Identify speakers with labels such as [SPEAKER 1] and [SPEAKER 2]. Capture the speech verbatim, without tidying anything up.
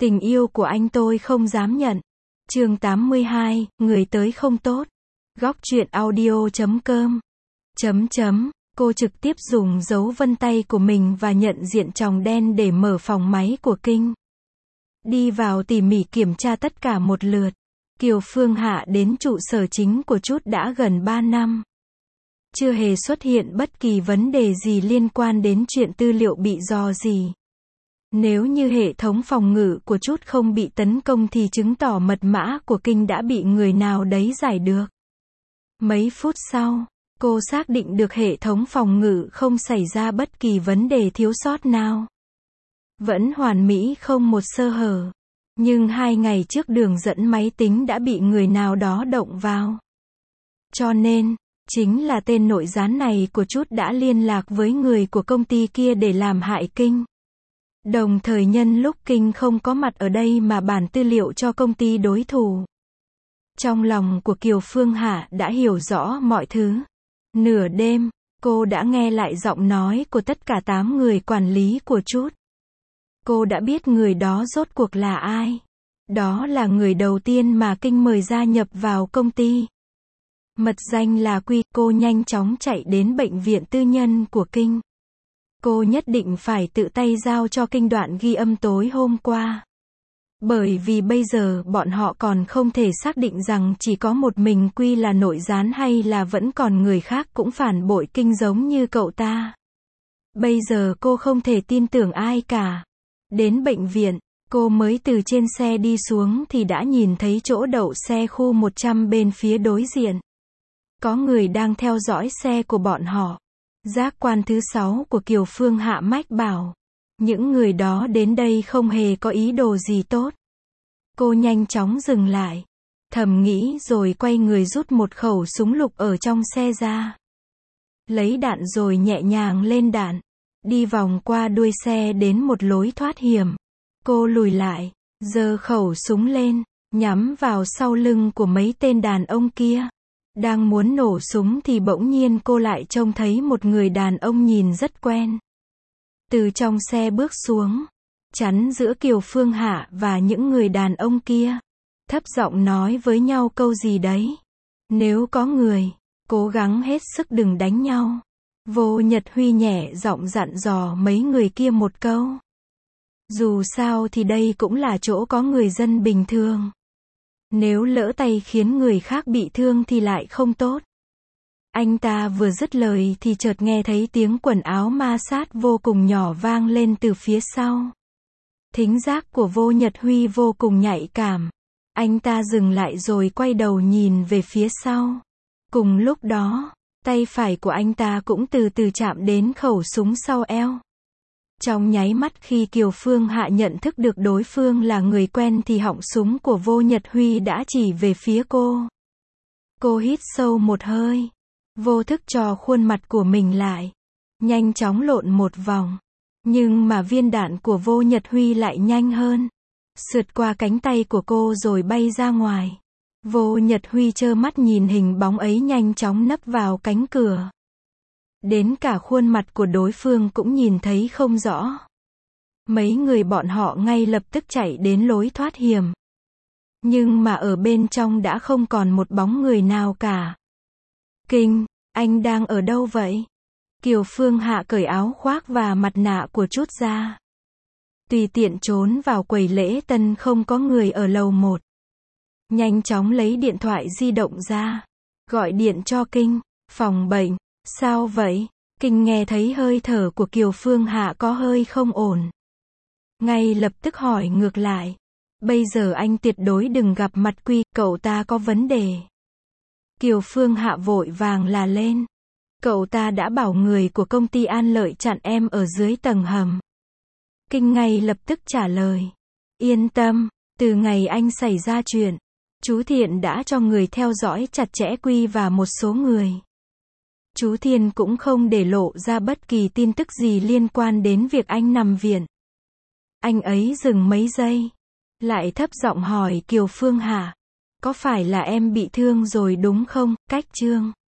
[SPEAKER 1] Tình yêu của anh tôi không dám nhận. Chương tám mươi hai, người tới không tốt. Góc truyện audio chấm com. Chấm chấm, cô trực tiếp dùng dấu vân tay của mình và nhận diện tròng đen để mở phòng máy của Kinh. Đi vào tỉ mỉ kiểm tra tất cả một lượt. Kiều Phương Hạ đến trụ sở chính của Chút đã gần ba năm. Chưa hề xuất hiện bất kỳ vấn đề gì liên quan đến chuyện tư liệu bị rò rỉ. Nếu như hệ thống phòng ngự của Chút không bị tấn công thì chứng tỏ mật mã của Kinh đã bị người nào đấy giải được. Mấy phút sau, cô xác định được hệ thống phòng ngự không xảy ra bất kỳ vấn đề thiếu sót nào. Vẫn hoàn mỹ không một sơ hở. Nhưng hai ngày trước đường dẫn máy tính đã bị người nào đó động vào. Cho nên, chính là tên nội gián này của Chút đã liên lạc với người của công ty kia để làm hại Kinh. Đồng thời nhân lúc Kinh không có mặt ở đây mà bản tư liệu cho công ty đối thủ. Trong lòng của Kiều Phương Hạ đã hiểu rõ mọi thứ. Nửa đêm, cô đã nghe lại giọng nói của tất cả tám người quản lý của Chút. Cô đã biết người đó rốt cuộc là ai. Đó là người đầu tiên mà Kinh mời gia nhập vào công ty. Mật danh là Quy. Cô nhanh chóng chạy đến bệnh viện tư nhân của Kinh. Cô nhất định phải tự tay giao cho Kinh đoạn ghi âm tối hôm qua. Bởi vì bây giờ bọn họ còn không thể xác định rằng chỉ có một mình Quy là nội gián hay là vẫn còn người khác cũng phản bội Kinh giống như cậu ta. Bây giờ cô không thể tin tưởng ai cả. Đến bệnh viện, cô mới từ trên xe đi xuống thì đã nhìn thấy chỗ đậu xe khu một trăm bên phía đối diện. Có người đang theo dõi xe của bọn họ. Giác quan thứ sáu của Kiều Phương Hạ mách bảo. Những người đó đến đây không hề có ý đồ gì tốt. Cô nhanh chóng dừng lại. Thầm nghĩ rồi quay người rút một khẩu súng lục ở trong xe ra. Lấy đạn rồi nhẹ nhàng lên đạn. Đi vòng qua đuôi xe đến một lối thoát hiểm. Cô lùi lại, giơ khẩu súng lên, nhắm vào sau lưng của mấy tên đàn ông kia. Đang muốn nổ súng thì bỗng nhiên cô lại trông thấy một người đàn ông nhìn rất quen. Từ trong xe bước xuống, chắn giữa Kiều Phương Hạ và những người đàn ông kia. Thấp giọng nói với nhau câu gì đấy. Nếu có người, cố gắng hết sức đừng đánh nhau. Vô Nhật Huy nhẹ giọng dặn dò mấy người kia một câu. Dù sao thì đây cũng là chỗ có người dân bình thường. Nếu lỡ tay khiến người khác bị thương thì lại không tốt. Anh ta vừa dứt lời thì chợt nghe thấy tiếng quần áo ma sát vô cùng nhỏ vang lên từ phía sau. Thính giác của Vô Nhật Huy vô cùng nhạy cảm. Anh ta dừng lại rồi quay đầu nhìn về phía sau. Cùng lúc đó, tay phải của anh ta cũng từ từ chạm đến khẩu súng sau eo. Trong nháy mắt khi Kiều Phương Hạ nhận thức được đối phương là người quen thì họng súng của Vô Nhật Huy đã chỉ về phía cô. Cô hít sâu một hơi. Vô thức trò khuôn mặt của mình lại. Nhanh chóng lộn một vòng. Nhưng mà viên đạn của Vô Nhật Huy lại nhanh hơn. Sượt qua cánh tay của cô rồi bay ra ngoài. Vô Nhật Huy trơ mắt nhìn hình bóng ấy nhanh chóng nấp vào cánh cửa. Đến cả khuôn mặt của đối phương cũng nhìn thấy không rõ. Mấy người bọn họ ngay lập tức chạy đến lối thoát hiểm. Nhưng mà ở bên trong đã không còn một bóng người nào cả. Kinh, anh đang ở đâu vậy? Kiều Phương Hạ cởi áo khoác và mặt nạ của Chút ra. Tùy tiện trốn vào quầy lễ tân không có người ở lầu một. Nhanh chóng lấy điện thoại di động ra. Gọi điện cho Kinh. Phòng bệnh. Sao vậy? Kinh nghe thấy hơi thở của Kiều Phương Hạ có hơi không ổn. Ngay lập tức hỏi ngược lại. Bây giờ anh tuyệt đối đừng gặp mặt Quy, cậu ta có vấn đề. Kiều Phương Hạ vội vàng là lên. Cậu ta đã bảo người của công ty An Lợi chặn em ở dưới tầng hầm. Kinh ngay lập tức trả lời. Yên tâm, từ ngày anh xảy ra chuyện, chú Thiện đã cho người theo dõi chặt chẽ Quy và một số người. Chú Thiên cũng không để lộ ra bất kỳ tin tức gì liên quan đến việc anh nằm viện. Anh ấy dừng mấy giây. Lại thấp giọng hỏi Kiều Phương Hạ. Có phải là em bị thương rồi đúng không, Cách Trương?